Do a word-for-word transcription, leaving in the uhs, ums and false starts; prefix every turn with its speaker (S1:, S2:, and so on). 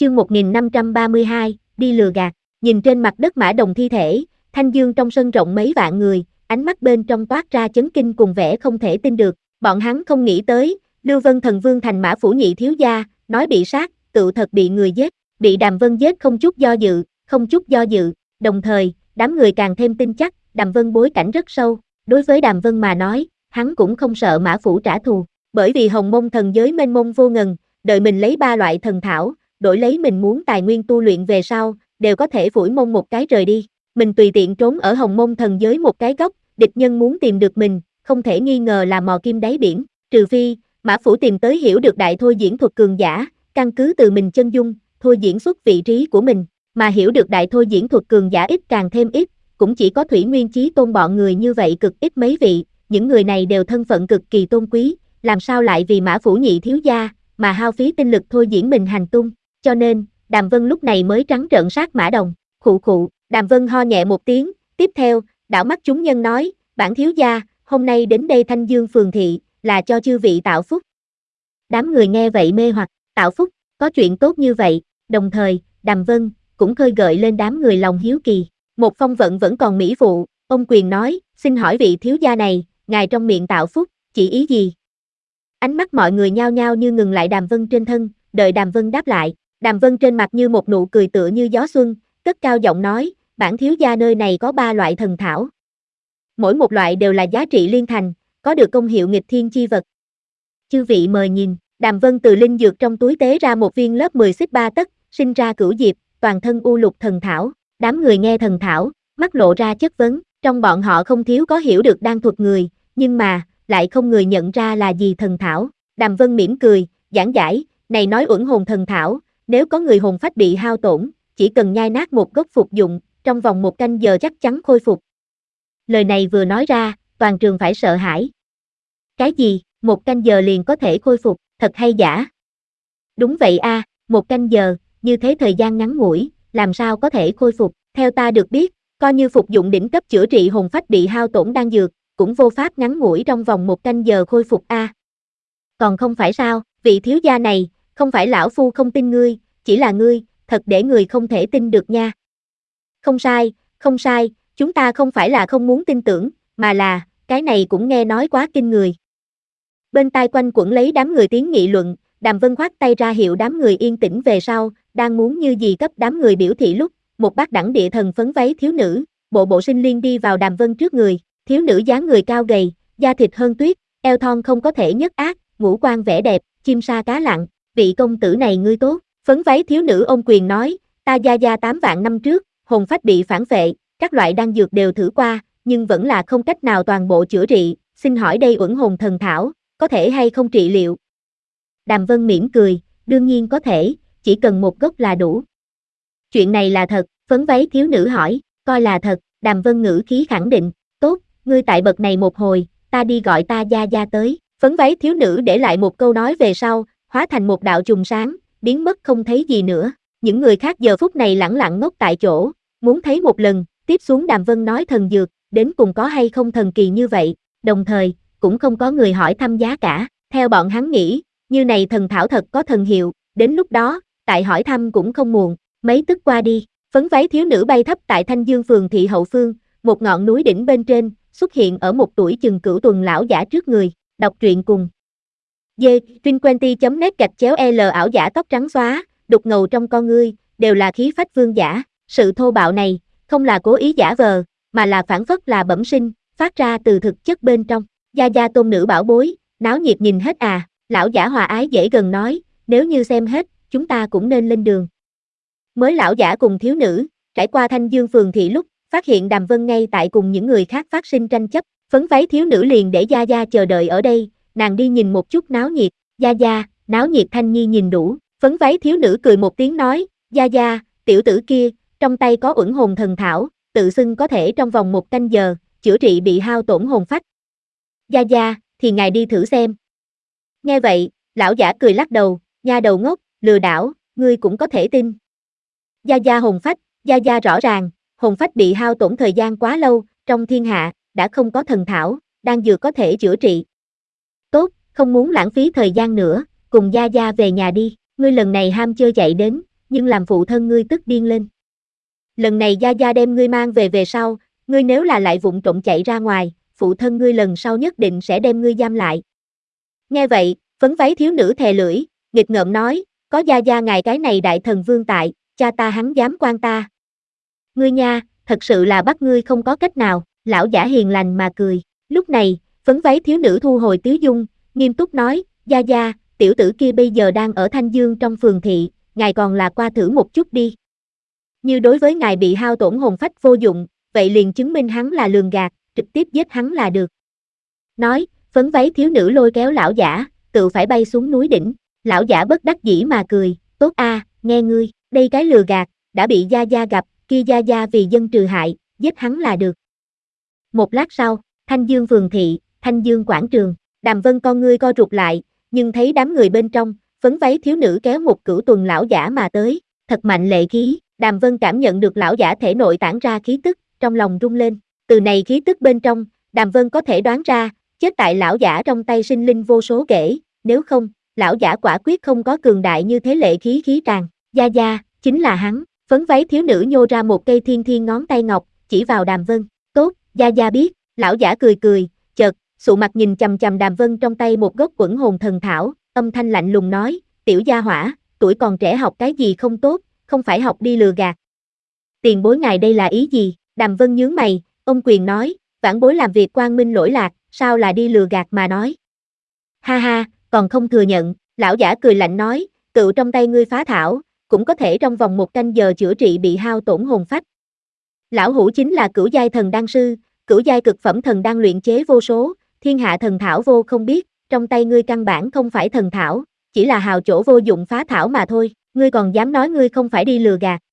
S1: Chương một nghìn năm trăm ba mươi hai, đi lừa gạt. Nhìn trên mặt đất Mã Đồng thi thể, Thanh Dương trong sân rộng mấy vạn người, ánh mắt bên trong toát ra chấn kinh cùng vẻ không thể tin được. Bọn hắn không nghĩ tới, Lưu Vân Thần Vương thành Mã phủ nhị thiếu gia, nói bị sát, tự thật bị người giết, bị Đàm Vân giết không chút do dự, không chút do dự. Đồng thời, đám người càng thêm tin chắc, Đàm Vân bối cảnh rất sâu. Đối với Đàm Vân mà nói, hắn cũng không sợ Mã phủ trả thù, bởi vì Hồng Mông thần giới mênh mông vô ngần, đợi mình lấy ba loại thần thảo, đổi lấy mình muốn tài nguyên tu luyện về sau, đều có thể phủi mông một cái rời đi. Mình tùy tiện trốn ở Hồng Mông thần giới một cái góc, địch nhân muốn tìm được mình, không thể nghi ngờ là mò kim đáy biển, trừ phi, Mã phủ tìm tới hiểu được đại thôi diễn thuật cường giả, căn cứ từ mình chân dung, thôi diễn xuất vị trí của mình, mà hiểu được đại thôi diễn thuật cường giả ít càng thêm ít, cũng chỉ có Thủy Nguyên Chí Tôn bọn người như vậy cực ít mấy vị, những người này đều thân phận cực kỳ tôn quý, làm sao lại vì Mã phủ nhị thiếu gia, mà hao phí tinh lực thôi diễn mình hành tung, cho nên, Đàm Vân lúc này mới trắng trợn sát Mã Đồng, khụ khụ, Đàm Vân ho nhẹ một tiếng, tiếp theo, đảo mắt chúng nhân nói, bản thiếu gia, hôm nay đến đây Thanh Dương phường thị, là cho chư vị tạo phúc. Đám người nghe vậy mê hoặc, tạo phúc, có chuyện tốt như vậy, đồng thời, Đàm Vân, cũng khơi gợi lên đám người lòng hiếu kỳ. Một phong vận vẫn còn mỹ phụ, ông quyền nói, xin hỏi vị thiếu gia này, ngài trong miệng tạo phúc, chỉ ý gì? Ánh mắt mọi người nhao nhao như ngừng lại Đàm Vân trên thân, đợi Đàm Vân đáp lại, Đàm Vân trên mặt như một nụ cười tựa như gió xuân, cất cao giọng nói, bản thiếu gia nơi này có ba loại thần thảo. Mỗi một loại đều là giá trị liên thành, có được công hiệu nghịch thiên chi vật. Chư vị mời nhìn, Đàm Vân từ linh dược trong túi tế ra một viên lớp mười xích ba tấc, sinh ra cửu diệp, toàn thân u lục thần thảo, đám người nghe thần thảo, mắt lộ ra chất vấn, trong bọn họ không thiếu có hiểu được đan thuật người, nhưng mà, lại không người nhận ra là gì thần thảo. Đàm Vân mỉm cười, giảng giải, này nói uẩn hồn thần thảo, nếu có người hồn phách bị hao tổn, chỉ cần nhai nát một gốc phục dụng, trong vòng một canh giờ chắc chắn khôi phục. Lời này vừa nói ra, toàn trường phải sợ hãi. Cái gì, một canh giờ liền có thể khôi phục, thật hay giả? Đúng vậy a, à, một canh giờ, như thế thời gian ngắn ngủi, làm sao có thể khôi phục? Theo ta được biết, coi như phục dụng đỉnh cấp chữa trị hồn phách bị hao tổn đan dược, cũng vô pháp ngắn ngủi trong vòng một canh giờ khôi phục a. À. Còn không phải sao, vị thiếu gia này, không phải lão phu không tin ngươi, chỉ là ngươi, thật để người không thể tin được nha. Không sai, không sai, chúng ta không phải là không muốn tin tưởng, mà là, cái này cũng nghe nói quá kinh người. Bên tai quanh quẩn lấy đám người tiếng nghị luận, Đàm Vân khoát tay ra hiệu đám người yên tĩnh về sau, đang muốn như gì cấp đám người biểu thị lúc, một bác đẳng địa thần phấn váy thiếu nữ, bộ bộ sinh liên đi vào Đàm Vân trước người, thiếu nữ dáng người cao gầy, da thịt hơn tuyết, eo thon không có thể nhất ác, ngũ quan vẻ đẹp, chim sa cá lặn, vị công tử này ngươi tốt, phấn váy thiếu nữ ôm quyền nói, ta gia gia tám vạn năm trước, hồn phách bị phản phệ, các loại đan dược đều thử qua, nhưng vẫn là không cách nào toàn bộ chữa trị, xin hỏi đây uẩn hồn thần thảo, có thể hay không trị liệu? Đàm Vân mỉm cười, đương nhiên có thể, chỉ cần một gốc là đủ. Chuyện này là thật, phấn váy thiếu nữ hỏi, coi là thật, Đàm Vân ngữ khí khẳng định, tốt, ngươi tại bậc này một hồi, ta đi gọi ta gia gia tới, phấn váy thiếu nữ để lại một câu nói về sau, hóa thành một đạo chùm sáng, biến mất không thấy gì nữa, những người khác giờ phút này lẳng lặng ngốc tại chỗ, muốn thấy một lần, tiếp xuống Đàm Vân nói thần dược, đến cùng có hay không thần kỳ như vậy, đồng thời, cũng không có người hỏi thăm giá cả, theo bọn hắn nghĩ, như này thần thảo thật có thần hiệu, đến lúc đó, tại hỏi thăm cũng không muộn, mấy tức qua đi, phấn váy thiếu nữ bay thấp tại Thanh Dương phường thị hậu phương, một ngọn núi đỉnh bên trên, xuất hiện ở một tuổi chừng cửu tuần lão giả trước người, đọc truyện cùng. Dê, Vinquenty chấm net gạch chéo L ảo giả tóc trắng xóa, đục ngầu trong con ngươi, đều là khí phách vương giả, sự thô bạo này, không là cố ý giả vờ, mà là phản phất là bẩm sinh, phát ra từ thực chất bên trong, gia gia tôn nữ bảo bối, náo nhiệt nhìn hết à, lão giả hòa ái dễ gần nói, nếu như xem hết, chúng ta cũng nên lên đường. Mới lão giả cùng thiếu nữ, trải qua Thanh Dương phường thị lúc, phát hiện Đàm Vân ngay tại cùng những người khác phát sinh tranh chấp, phấn váy thiếu nữ liền để gia gia chờ đợi ở đây, nàng đi nhìn một chút náo nhiệt, gia gia, náo nhiệt Thanh Nhi nhìn đủ, phấn váy thiếu nữ cười một tiếng nói, gia gia, tiểu tử kia, trong tay có uẩn hồn thần thảo, tự xưng có thể trong vòng một canh giờ, chữa trị bị hao tổn hồn phách. Gia gia, thì ngài đi thử xem. Nghe vậy, lão giả cười lắc đầu, nha đầu ngốc, lừa đảo, ngươi cũng có thể tin. Gia gia hồn phách, gia gia rõ ràng, hồn phách bị hao tổn thời gian quá lâu, trong thiên hạ, đã không có thần thảo, đang dược có thể chữa trị. Tốt, không muốn lãng phí thời gian nữa, cùng gia gia về nhà đi, ngươi lần này ham chơi chạy đến, nhưng làm phụ thân ngươi tức điên lên. Lần này gia gia đem ngươi mang về về sau, ngươi nếu là lại vụng trộm chạy ra ngoài, phụ thân ngươi lần sau nhất định sẽ đem ngươi giam lại. Nghe vậy, phấn váy thiếu nữ thè lưỡi, nghịch ngợm nói, có gia gia ngài cái này đại thần vương tại, cha ta hắn dám quan ta. Ngươi nha, thật sự là bắt ngươi không có cách nào, lão giả hiền lành mà cười. Lúc này, phấn váy thiếu nữ thu hồi tiếu dung, nghiêm túc nói, gia gia, tiểu tử kia bây giờ đang ở Thanh Dương trong phường thị, ngài còn là qua thử một chút đi. Như đối với ngài bị hao tổn hồn phách vô dụng, vậy liền chứng minh hắn là lường gạt, trực tiếp giết hắn là được. Nói, phấn váy thiếu nữ lôi kéo lão giả, tự phải bay xuống núi đỉnh. Lão giả bất đắc dĩ mà cười, tốt a, nghe ngươi, đây cái lừa gạt, đã bị gia gia gặp, kia gia gia vì dân trừ hại, giết hắn là được. Một lát sau, Thanh Dương phường thị, Thanh Dương quảng trường, Đàm Vân con ngươi co rụt lại, nhưng thấy đám người bên trong, phấn váy thiếu nữ kéo một cửu tuần lão giả mà tới, thật mạnh lệ khí, Đàm Vân cảm nhận được lão giả thể nội tản ra khí tức, trong lòng rung lên, từ này khí tức bên trong, Đàm Vân có thể đoán ra, chết tại lão giả trong tay sinh linh vô số kể, nếu không, lão giả quả quyết không có cường đại như thế lệ khí khí tràn, gia gia, chính là hắn, phấn váy thiếu nữ nhô ra một cây thiên thiên ngón tay ngọc, chỉ vào Đàm Vân, tốt, gia gia biết, lão giả cười cười, chợt, sụ mặt nhìn chằm chằm Đàm Vân trong tay một gốc quẩn hồn thần thảo, âm thanh lạnh lùng nói, tiểu gia hỏa, tuổi còn trẻ học cái gì không tốt, không phải học đi lừa gạt. Tiền bối ngài đây là ý gì? Đàm Vân nhướng mày, ông quyền nói, vãn bối làm việc quang minh lỗi lạc, sao là đi lừa gạt mà nói. Ha ha, còn không thừa nhận, lão giả cười lạnh nói, cựu trong tay ngươi phá thảo, cũng có thể trong vòng một canh giờ chữa trị bị hao tổn hồn phách. Lão hủ chính là cửu giai thần đan sư, cửu giai cực phẩm thần đan luyện chế vô số, thiên hạ thần thảo vô không biết, trong tay ngươi căn bản không phải thần thảo, chỉ là hào chỗ vô dụng phá thảo mà thôi, ngươi còn dám nói ngươi không phải đi lừa gạt.